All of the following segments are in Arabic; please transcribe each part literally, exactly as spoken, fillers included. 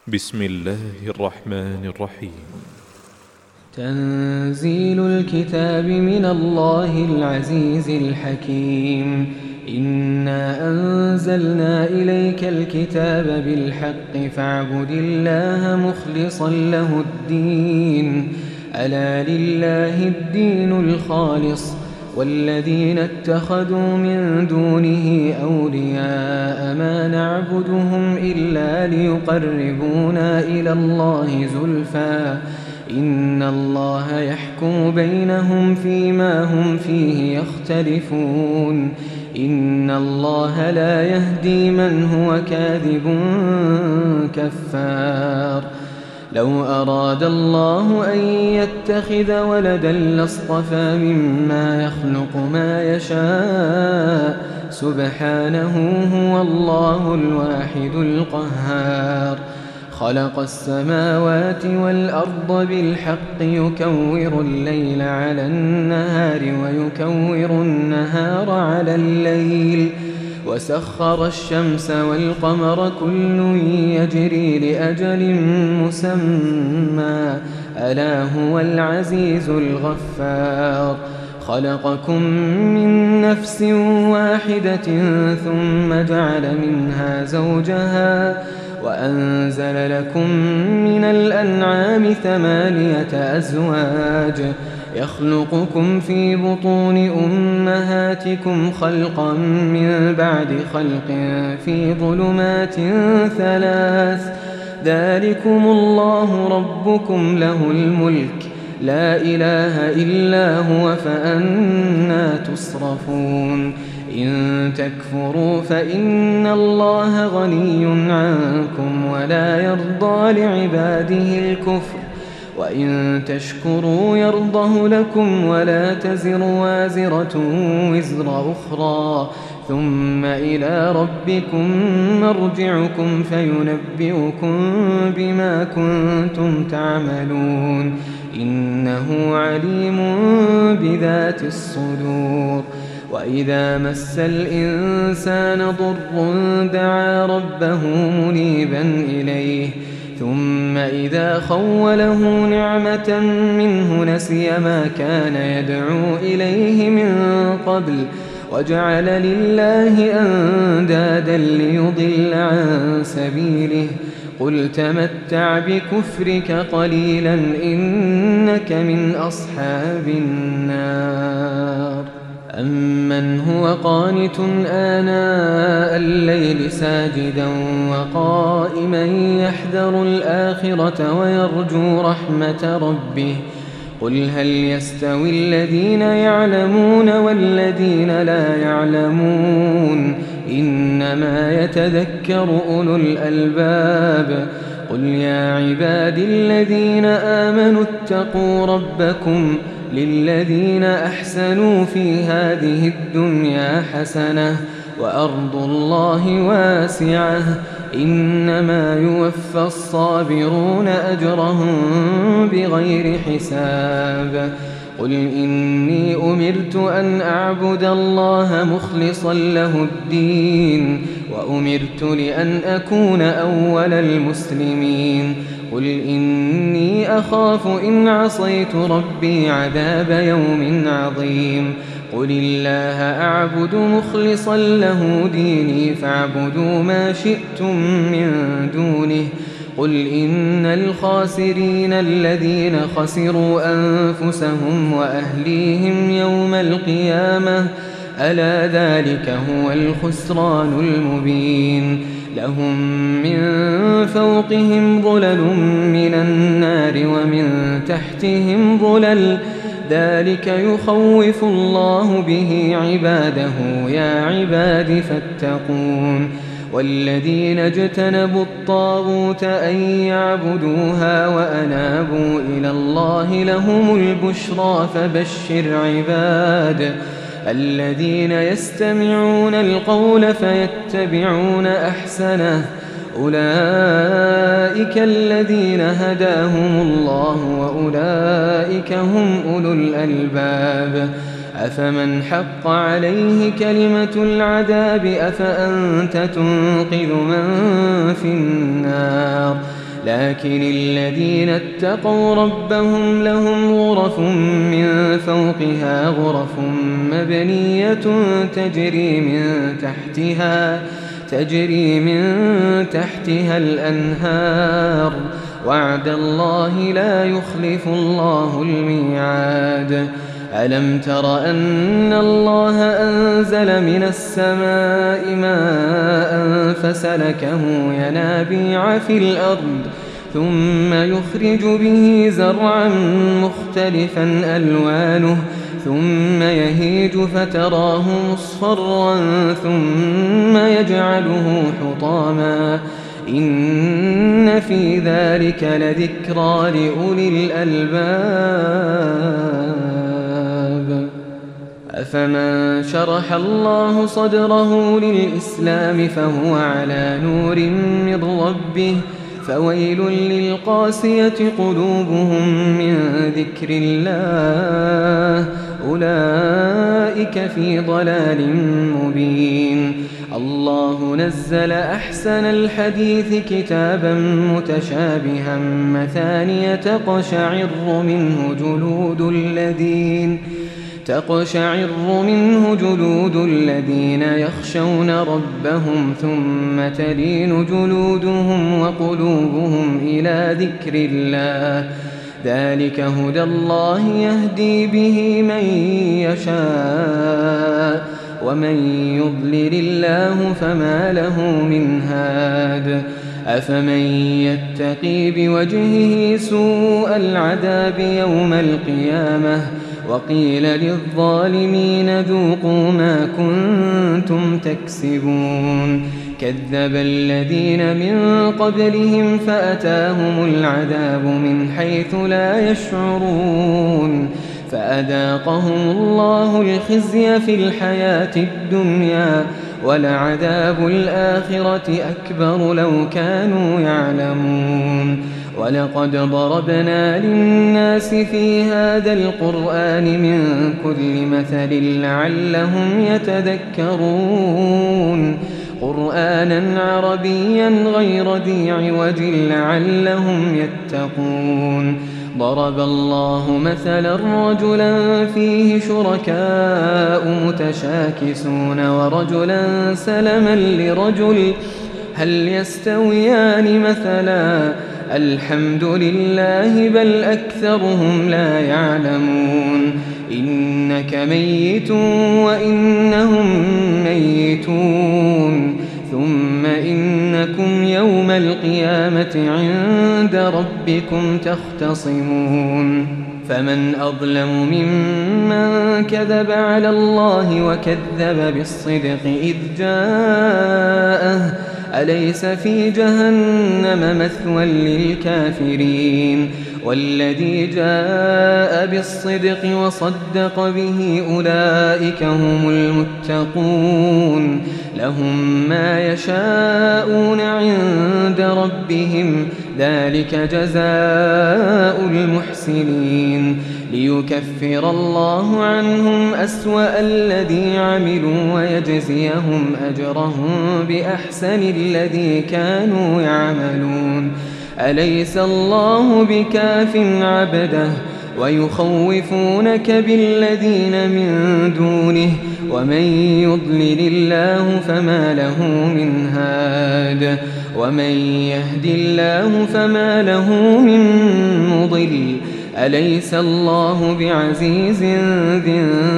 بسم الله الرحمن الرحيم. تنزيل الكتاب من الله العزيز الحكيم. إنا أنزلنا إليك الكتاب بالحق فاعبد الله مخلصا له الدين. ألا لله الدين الخالص والذين اتخذوا من دونه أولياء ما نعبدهم إلا ليقربونا إلى الله زلفى إن الله يحكم بينهم فيما هم فيه يختلفون. إن الله لا يهدي من هو كاذب كفار. لو أراد الله أن يتخذ ولدا لاصطفى مما يخلق ما يشاء سبحانه هو الله الواحد القهار. خلق السماوات والأرض بالحق يكور الليل على النهار ويكور النهار على الليل وسخر الشمس والقمر كل يجري لأجل مسمى ألا هو العزيز الغفار. خلقكم من نفس واحدة ثم جعل منها زوجها وأنزل لكم من الأنعام ثمانية أزواج يخلقكم في بطون أمهاتكم خلقا من بعد خلق في ظلمات ثلاث ذلكم الله ربكم له الملك لا إله إلا هو فأنى تصرفون. إن تكفروا فإن الله غني عنكم ولا يرضى لعباده الكفر وإن تشكروا يرضه لكم ولا تزر وازرة وزر أخرى ثم إلى ربكم مرجعكم فينبئكم بما كنتم تعملون إنه عليم بذات الصدور. وإذا مس الإنسان ضر دعا ربه منيبا إليه ثم إذا خوله نعمة منه نسي ما كان يدعو إليه من قبل وجعل لله أندادا ليضل عن سبيله قل تمتع بكفرك قليلا إنك من أصحاب النار. أمن هو قانت آناء الليل ساجدا وقائما يحذر الآخرة ويرجو رحمة ربه قل هل يستوي الذين يعلمون والذين لا يعلمون إنما يتذكر أولو الألباب. قل يا عباد الذين آمنوا اتقوا ربكم للذين أحسنوا في هذه الدنيا حسنة وأرض الله واسعة إنما يوفى الصابرون أجرهم بغير حساب. قل إني أمرت أن أعبد الله مخلصا له الدين وأمرت لأن أكون أول المسلمين. قل إني أخاف إن عصيت ربي عذاب يوم عظيم. قل الله أعبد مخلصا له ديني فاعبدوا ما شئتم من دونه. قل إن الخاسرين الذين خسروا أنفسهم وأهليهم يوم القيامة ألا ذلك هو الخسران المبين. لهم من فوقهم ظلل من النار ومن تحتهم ظلل ذلك يخوف الله به عباده يا عباد فاتقون. والذين اجتنبوا الطاغوت أن يعبدوها وأنابوا إلى الله لهم البشرى فبشر عباد الذين يستمعون القول فيتبعون أحسنه أولئك الذين هداهم الله وأولئك هم أولو الألباب. أفمن حق عليه كلمة العذاب أفأنت تنقذ من في النار لكن الذين اتقوا ربهم لهم غرف من فوقها غرف مبنية تجري من تحتها تجري من تحتها الأنهار وعد الله لا يخلف الله الميعاد. ألم تر أن الله أنزل من السماء ماء فسلكه ينابيع في الأرض ثم يخرج به زرعا مختلفا ألوانه ثم يهيج فتراه مصفرا ثم يجعله حطاما إن في ذلك لذكرى لأولي الألباب. أفمن شرح الله صدره للإسلام فهو على نور من ربه فويل للقاسية قلوبهم من ذكر الله أولئك في ضلال مبين. الله نزل أحسن الحديث كتابا متشابها مثانية تقشعر منه جلود الذين تقشعر منه جلود الذين يخشون ربهم ثم تلين جلودهم وقلوبهم إلى ذكر الله ذلك هدى الله يهدي به من يشاء ومن يضلل الله فما له من هاد. أفمن يتقي بوجهه سوء العذاب يوم القيامة وقيل للظالمين ذوقوا ما كنتم تكسبون. كذب الذين من قبلهم فأتاهم العذاب من حيث لا يشعرون فأذاقهم الله الخزي في الحياة الدنيا ولعذاب الآخرة أكبر لو كانوا يعلمون. ولقد ضربنا للناس في هذا القرآن من كل مثل لعلهم يتذكرون قرآنا عربيا غير ذي عوج لعلهم يتقون. ضرب الله مثلا رجلا فيه شركاء متشاكسون ورجلا سلما لرجل هل يستويان مثلا الحمد لله بل أكثرهم لا يعلمون. إنك ميت وإنهم ميتون ثم إنكم يوم القيامة عند ربكم تختصمون. فمن أظلم ممن كذب على الله وكذب بالصدق إذ جاءه أليس في جهنم مثوى للكافرين. والذي جاء بالصدق وصدق به أولئك هم المتقون لهم ما يشاءون عند ربهم ذلك جزاء المحسنين ليكفر الله عنهم أسوأ الذي عملوا ويجزيهم أجرهم بأحسن الذي كانوا يعملون. أليس الله بكاف عبده ويخوفونك بالذين من دونه ومن يضلل الله فما له من هاد ومن يهد الله فما له من مضل. أليس الله بعزيز ذي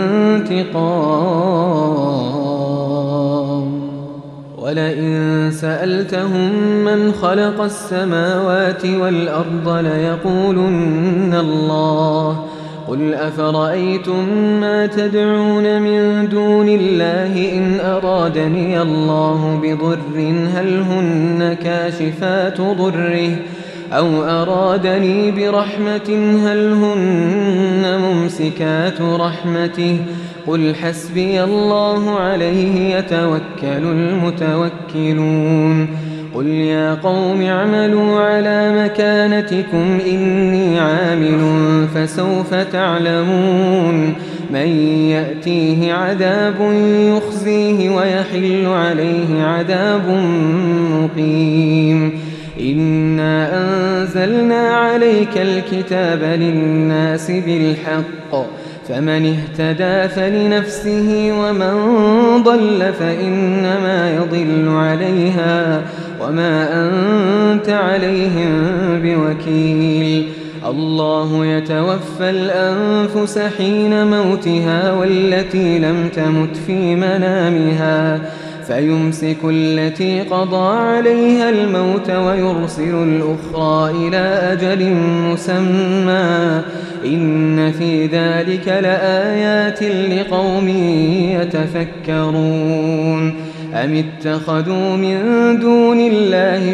انتقام. ولئن سألتهم من خلق السماوات والأرض ليقولن الله قل أفرأيتم ما تدعون من دون الله إن أرادني الله بضر هل هن كاشفات ضره أو أرادني برحمة هل هن ممسكات رحمته قل حسبي الله عليه يتوكل المتوكلون. قل يا قوم اعملوا على مكانتكم إني عامل فسوف تعلمون من يأتيه عذاب يخزيه ويحل عليه عذاب مقيم. إنا أنزلنا عليك الكتاب للناس بالحق فمن اهتدى فلنفسه ومن ضل فإنما يضل عليها وما أنت عليهم بوكيل. الله يتوفى الأنفس حين موتها والتي لم تمت في منامها فيمسك التي قضى عليها الموت ويرسل الأخرى إلى أجل مسمى إن في ذلك لآيات لقوم يتفكرون. أم اتخذوا من دون الله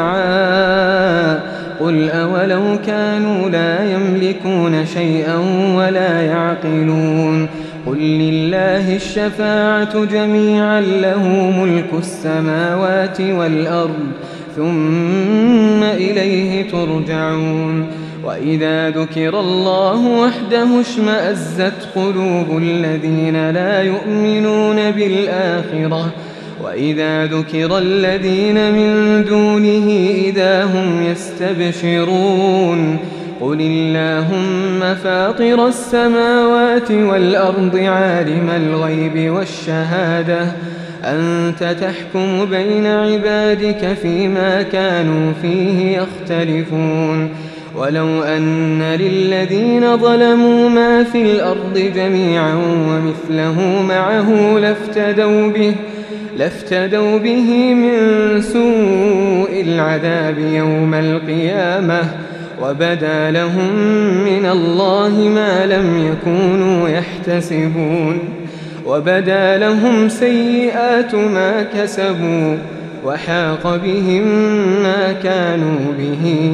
شفعاء قل أولو كانوا لا يملكون شيئا ولا يعقلون قل لله الشفاعة جميعا له ملك السماوات والأرض ثم إليه ترجعون. وإذا ذكر الله وحده اشمأزت قلوب الذين لا يؤمنون بالآخرة وإذا ذكر الذين من دونه إذا هم يستبشرون قل اللهم فاطر السماوات والأرض عالم الغيب والشهادة أنت تحكم بين عبادك فيما كانوا فيه يختلفون ولو أن للذين ظلموا ما في الأرض جميعا ومثله معه لافتدوا به لافتدوا به من سوء العذاب يوم القيامة وبدا لهم من الله ما لم يكونوا يحتسبون وبدا لهم سيئات ما كسبوا وحاق بهم ما كانوا به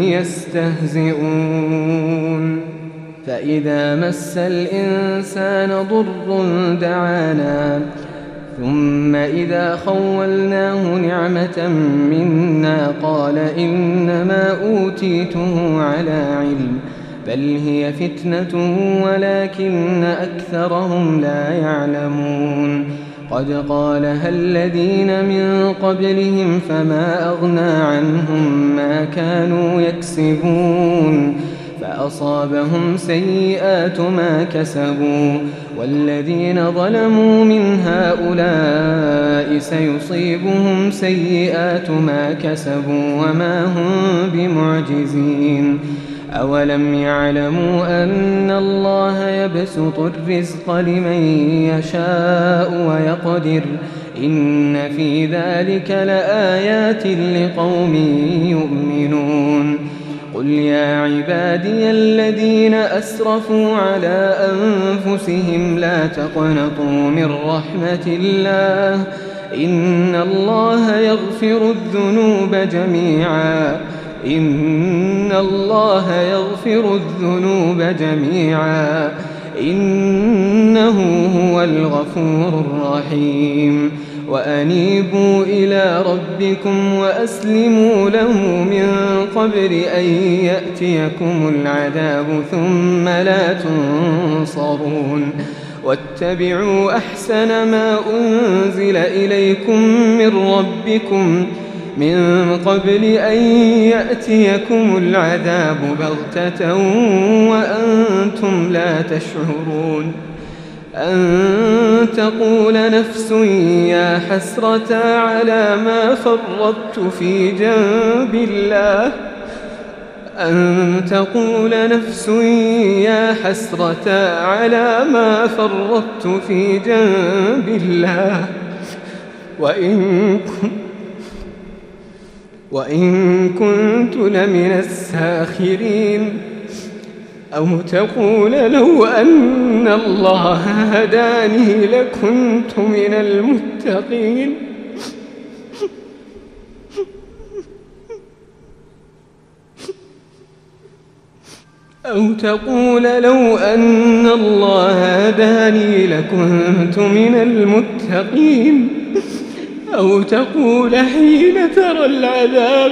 يستهزئون. فإذا مس الإنسان ضر دعانا ثم إذا خولناه نعمة منا قال إنما أوتيته على علم بل هي فتنة ولكن أكثرهم لا يعلمون قد قالها الذين من قبلهم فما أغنى عنهم ما كانوا يكسبون فأصابهم سيئات ما كسبوا والذين ظلموا من هؤلاء سيصيبهم سيئات ما كسبوا وما هم بمعجزين. أولم يعلموا أن الله يبسط الرزق لمن يشاء ويقدر إن في ذلك لآيات لقوم يؤمنون. قل يا عبادي الذين أسرفوا على أنفسهم لا تقنطوا من رحمة الله إن الله يغفر الذنوب جميعا إن الله يغفر الذنوب جميعا إنه هو الغفور الرحيم. وأنيبوا إلى ربكم وأسلموا له من قبل أن يأتيكم العذاب ثم لا تنصرون واتبعوا أحسن ما أنزل إليكم من ربكم من قبل أن يأتيكم العذاب بغتة وأنتم لا تشعرون أن تقول نفس يا حسرة على ما فرطت في جنب الله أن تقول نفس يا حسرة على ما فرطت في جنب الله وإن كنت وإن كنت لمن الساخرين أو تقول لو أن الله هداني لكنت من المتقين أو تقول لو أن الله هداني لكنت من المتقين أو تقول حين ترى العذاب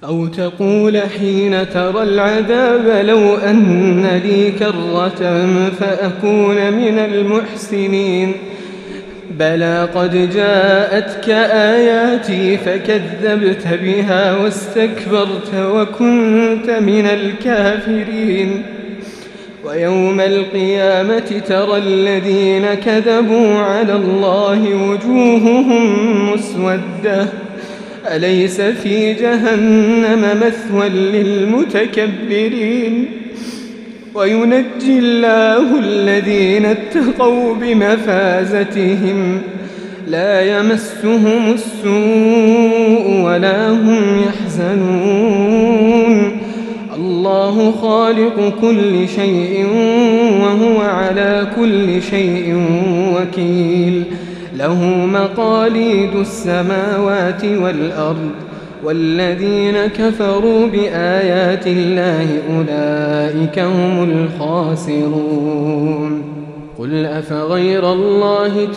أو تقول حين ترى العذاب لو أن لي كرة فأكون من المحسنين بلى قد جاءتك آياتي فكذبت بها واستكبرت وكنت من الكافرين ويوم القيامة ترى الذين كذبوا على الله وجوههم مسودة أليس في جهنم مثوى للمتكبرين وينجي الله الذين اتقوا بمفازتهم لا يمسهم السوء ولا هم يحزنون الله خالق كل شيء وهو على كل شيء وكيل له مقاليد السماوات والأرض والذين كفروا بآيات الله أولئك هم الخاسرون قل أفغير الله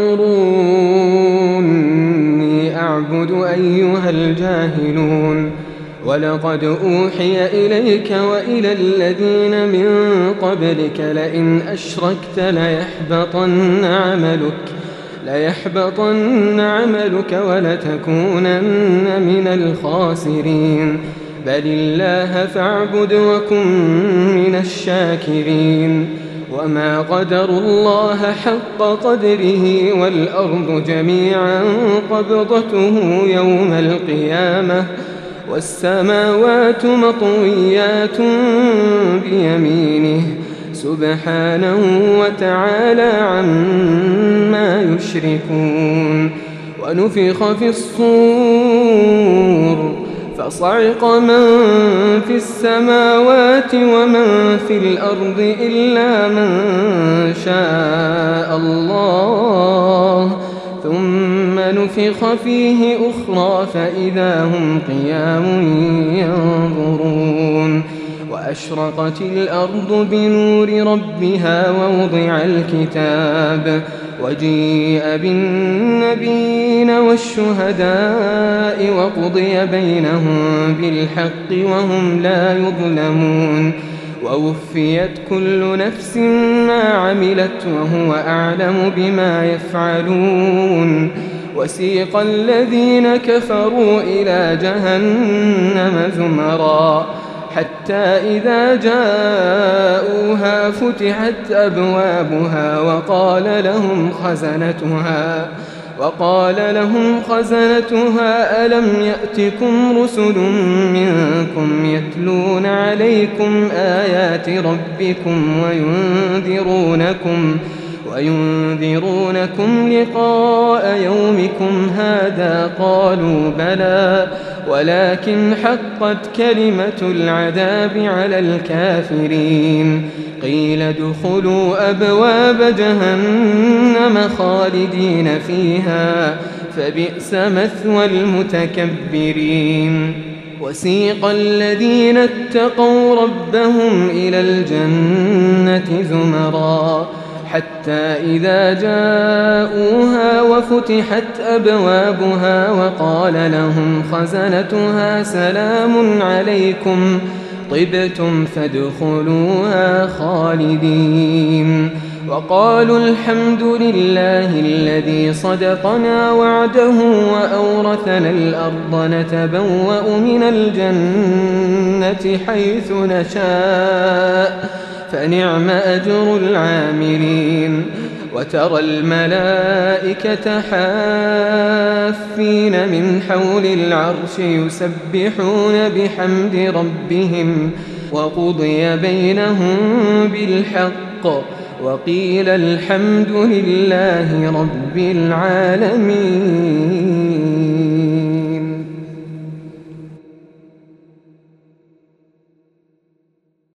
تأمروني أعبد أيها الجاهلون ولقد أوحي إليك وإلى الذين من قبلك لئن أشركت ليحبطن عملك ليحبطن عملك ولتكونن من الخاسرين بل الله فاعبد وكن من الشاكرين وما قدروا الله حق قدره والأرض جميعا قبضته يوم القيامة والسماوات مطويات بيمينه سبحانه وتعالى عما يشركون ونفخ في الصور فصعق من في السماوات ومن في الأرض إلا من شاء الله ثم نفخ فيه أخرى فإذا هم قيام ينظرون وأشرقت الأرض بنور ربها ووضع الكتاب وجيء بالنبيين والشهداء وقضي بينهم بالحق وهم لا يظلمون ووفيت كل نفس ما عملت وهو أعلم بما يفعلون وسيق الذين كفروا إلى جهنم زمرا حتى إذا جاءوها فتحت أبوابها وقال لهم خزنتها وقال لهم خزنتها ألم يأتكم رسل منكم يتلون عليكم آيات ربكم وينذرونكم وينذرونكم لقاء يومكم هذا قالوا بلى ولكن حقت كلمة العذاب على الكافرين قيل ادخلوا أبواب جهنم خالدين فيها فبئس مثوى المتكبرين وسيق الذين اتقوا ربهم إلى الجنة زمرا حتى إذا جاءوها وفتحت أبوابها وقال لهم خزنتها سلام عليكم طبتم فادخلوها خالدين وقالوا الحمد لله الذي صدقنا وعده وأورثنا الأرض نتبوأ من الجنة حيث نشاء فنعم أجر العاملين وترى الملائكة حافين من حول العرش يسبحون بحمد ربهم وقضي بينهم بالحق وقيل الحمد لله رب العالمين.